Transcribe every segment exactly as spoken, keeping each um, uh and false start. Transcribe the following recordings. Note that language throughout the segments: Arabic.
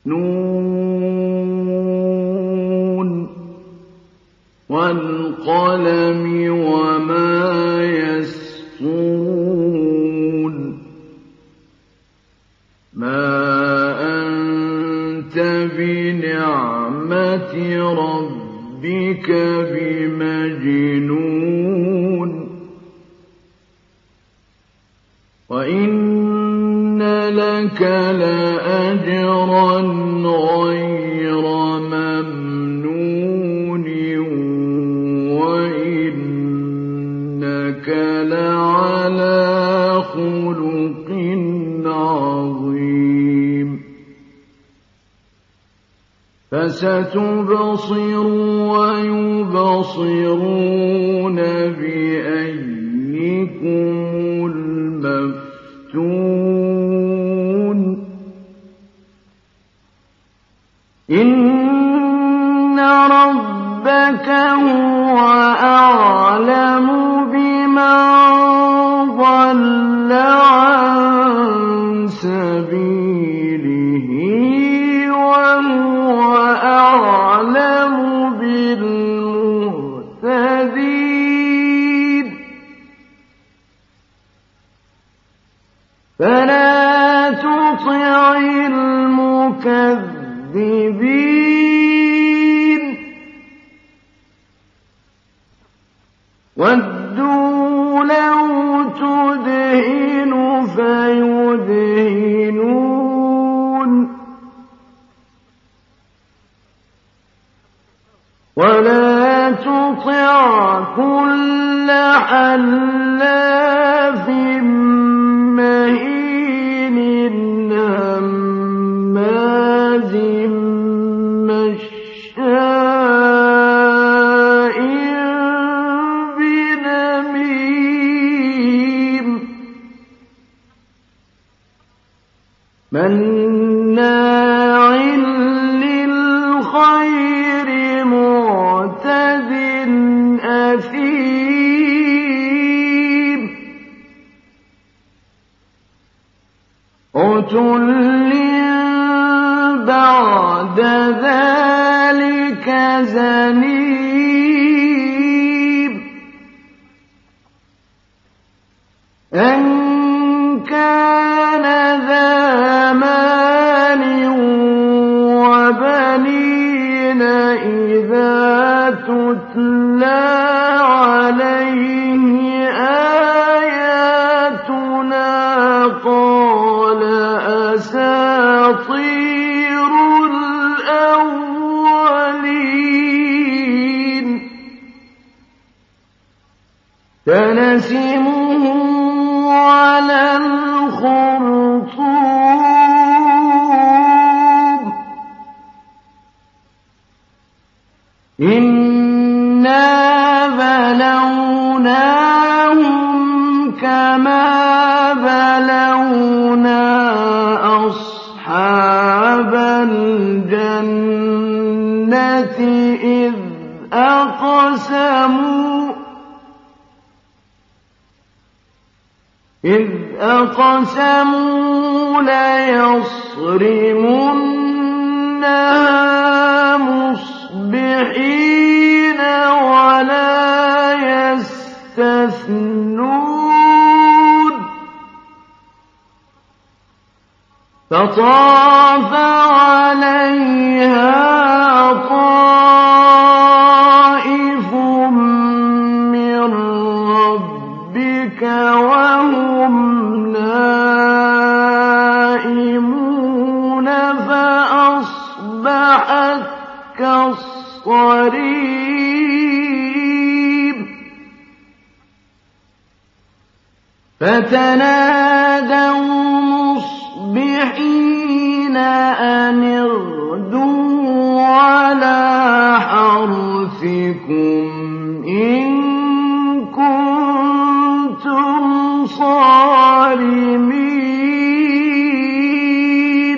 نون والقلم وما يسطرون ما أنت بنعمة ربك بمجنون وإن لك لأجرا غير ممنون وإنك لعلى خلق عظيم فستبصر ويبصرون بأيكم المفتون إن ربك هو أعلم بمن ضل عن سبيله وهو أعلم بالمهتدين فلا تطع المكذبين ودوا لو تدهن فيدهنون ولا تطع كل حلاف مهين هماز مشاء بنميم مناع للخير معتد أثيم عتل بعد ذلك زنيم أن كان ذا مال وبنين إذا تتلى عليه آياتنا قال أساطير الأولين سنسمه على الخرطوم إنا بلوناهم كما بلونا أصحاب الجنة إذ أقسموا إذ أقسموا ليصرمنها مصبحين ولا يستثنون فطاف عليها طائف من ربك وهم نائمون فأصبحت كالصريم فتنادوا مصبحين أن اغدوا على حرثكم إن كنتم صارمين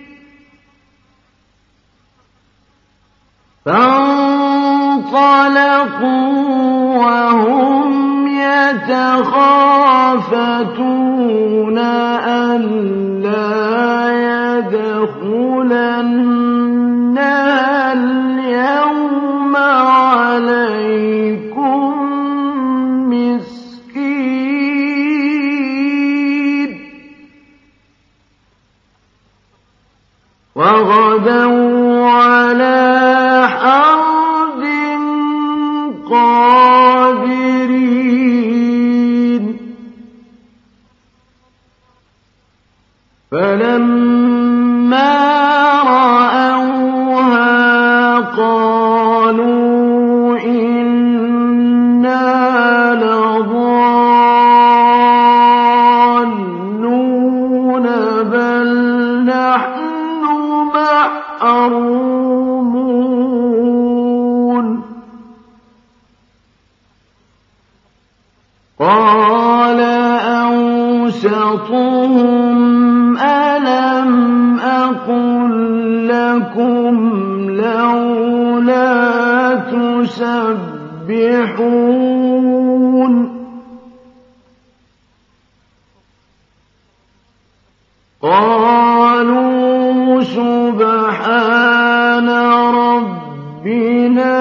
فانطلقوا وهم يتخافتون ألا يدخلون لَأَدْخُلَنَّهَا الْيَوْمَ عَلَيْكُم مِّسْكِينًا وَغَدَوْا عَلَىٰ حَرْدٍ قَادِرِينَ فَلَمَّا رَأَوْهَا قَالُوا إِنَّا لَضَالُّونَ بَلْ نَحْنُ مَحْرُومُونَ قَالَ أَوْسَطُهُمْ أَلَمْ أَقُل لَّكُمْ لَوْلَا تُسَبِّحُونَ قَالُوا سُبْحَانَ رَبِّنَا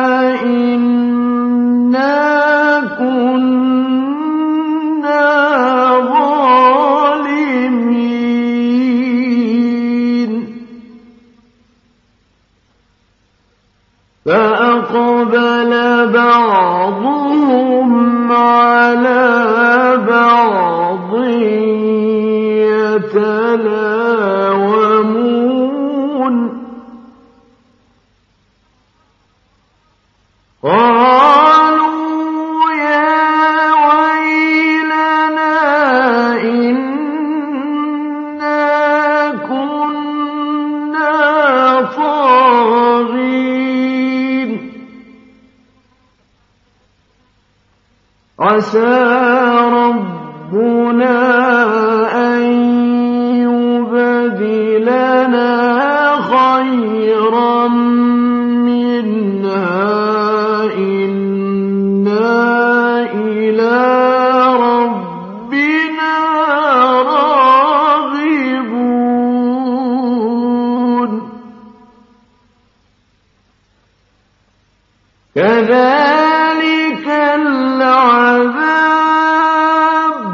إِنَّا كُنَّا ظَالِمِينَ فَأَقْبَلَ بَعْضُهُمْ عَلَىٰ بَعْضٍ يَتَلَاوَمُونَ قَالُوا يَا وَيْلَنَا إِنَّا كُنَّا طَاغِينَ عَسَىٰ رَبُّنَا أَن يُبْدِلَنَا خَيْرًا مِّنْهَا إِنَّا إِلَىٰ رَبِّنَا رَاغِبُونَ كَذَٰلِكَ الْعَذَابُ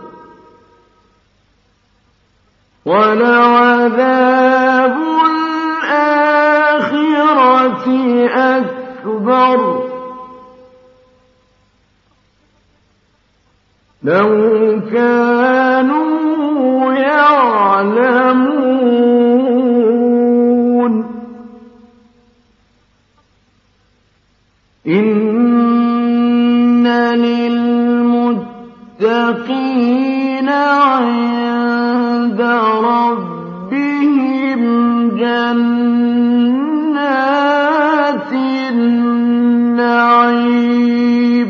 وَلَعَذَابُ الْآخِرَةِ أَكْبَرُ لَوْ كَانُوا يَعْلَمُونَ إِنَّ لِلْمُتَّقِينَ عِندَ رَبِّهِمْ جَنَّاتِ النَّعِيمِ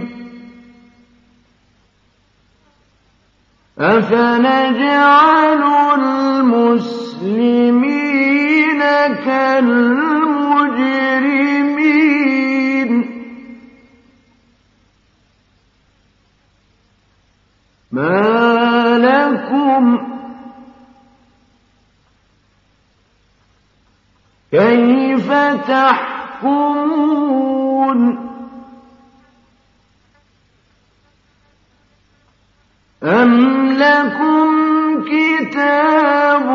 أَفَنَجْعَلُ الْمُسْلِمِينَ كَالْمُجْرِمِينَ مَا لَكُمْ كَيْفَ تَحْكُمُونَ أَمْ لَكُمْ كِتَابٌ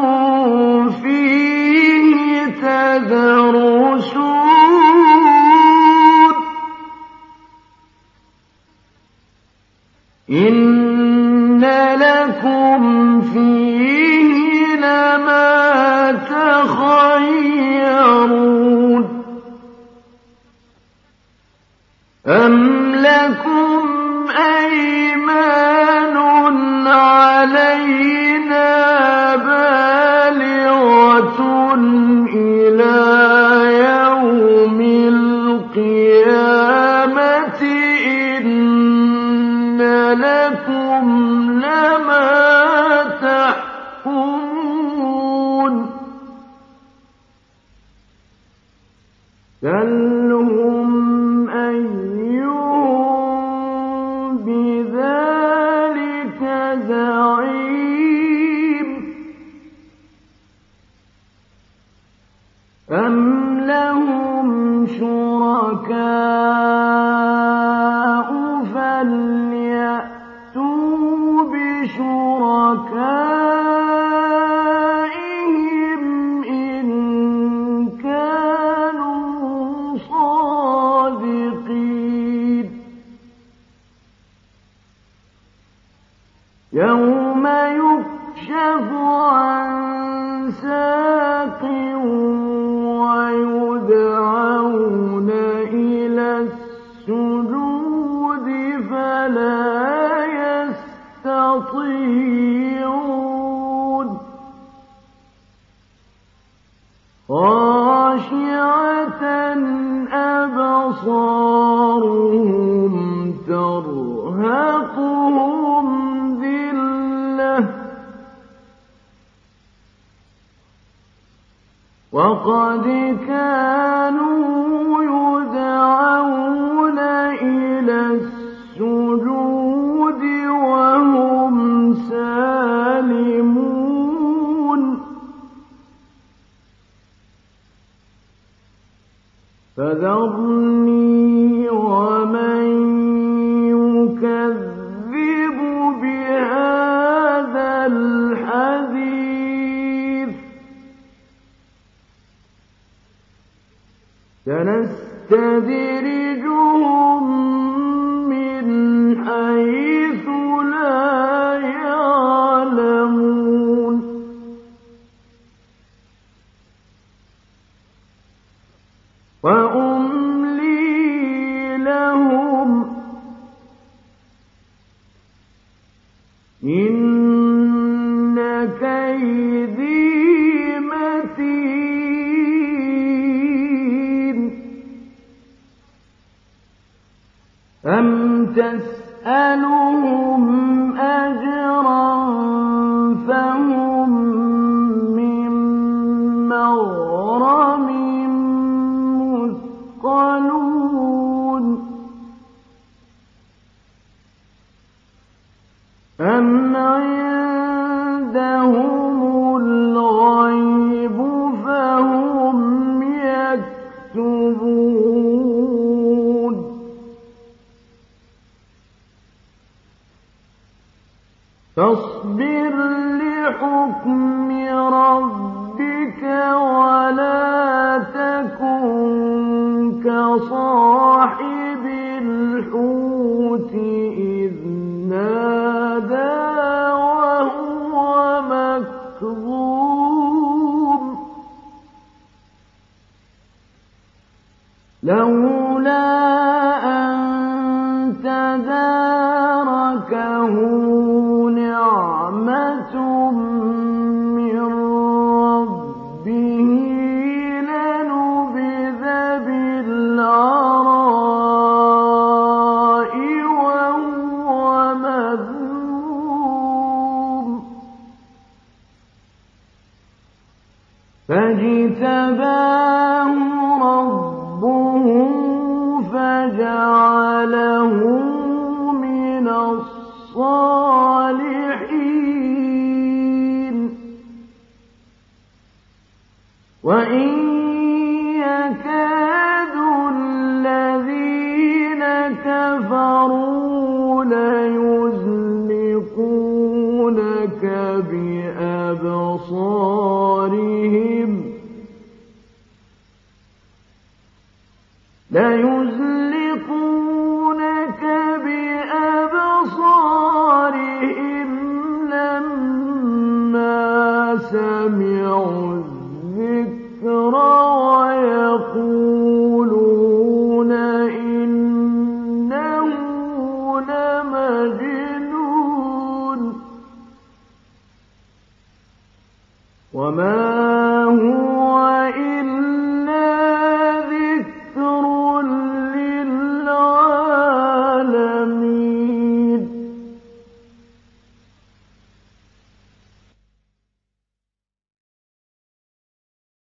فِيهِ تَدْرُسُونَ إِنَّ لَكُمْ فِيهِ لَمَا تَخَيَّرُونَ أَمْ لَكُمْ أَيْمَانٌ عَلَيْنَا بَالِغَةٌ إِلَىٰ يَوْمِ الْقِيَامَةِ إِنَّ لَكُمْ لَمَا تَحْكُمُونَ سَلْهُمْ أَيُّهُم بِذَٰلِكَ زَعِيمٌ أَمْ لَهُمْ شُرَكَاءُ فَلْيَأْتُوا بِشُرَكَائِهِمْ إِن كَانُوا صَادِقِينَ يَوْمَ يُكْشَفُ عَن سَاقٍ وَيُدْعَوْنَ إِلَى السُّجُودِ فَلَا يَسْتَطِيعُونَ خَاشِعَةً أَبْصَارُهُمْ تَرْهَقُهُمْ ذِلَّةٌ وَقَدْ كَانُوا يُدْعَوْنَ إِلَى السُّجُودِ وَهُمْ سَالِمُونَ فَذَرْنِي وَمَن يُكَذِّبُ بِهَٰذَا الْحَدِيثِ سَنَسْتَدْرِجُهُم مِّنْ حَيْثُ لَا يَعْلَمُونَ وَأُمْلِي لَهُمْ إِنَّ كَيْدِي مَتِينٌ أَمْ تَسْأَلُهُمْ أَجْرًا فَهُم مِّن مَّغْرَمٍ مثقلون أَمْ عِندَهُمُ الْغَيْبُ فَهُمْ يَكْتُبُونَ فاصبر لحكم ربك ولا تكن كصاحب الحوت إذ نادى وهو مكظوم لولا أن تداركه نعمة من ربه لنبذ بالعراء وهو مذموم فاجتباه ربه فجعله من الصالحين وإن يكاد الذين كفروا ليزلقونك بأبصارهم ليزلقونك بأبصارهم لما سمعوا الذكر ويقولون إنه لمجنون وما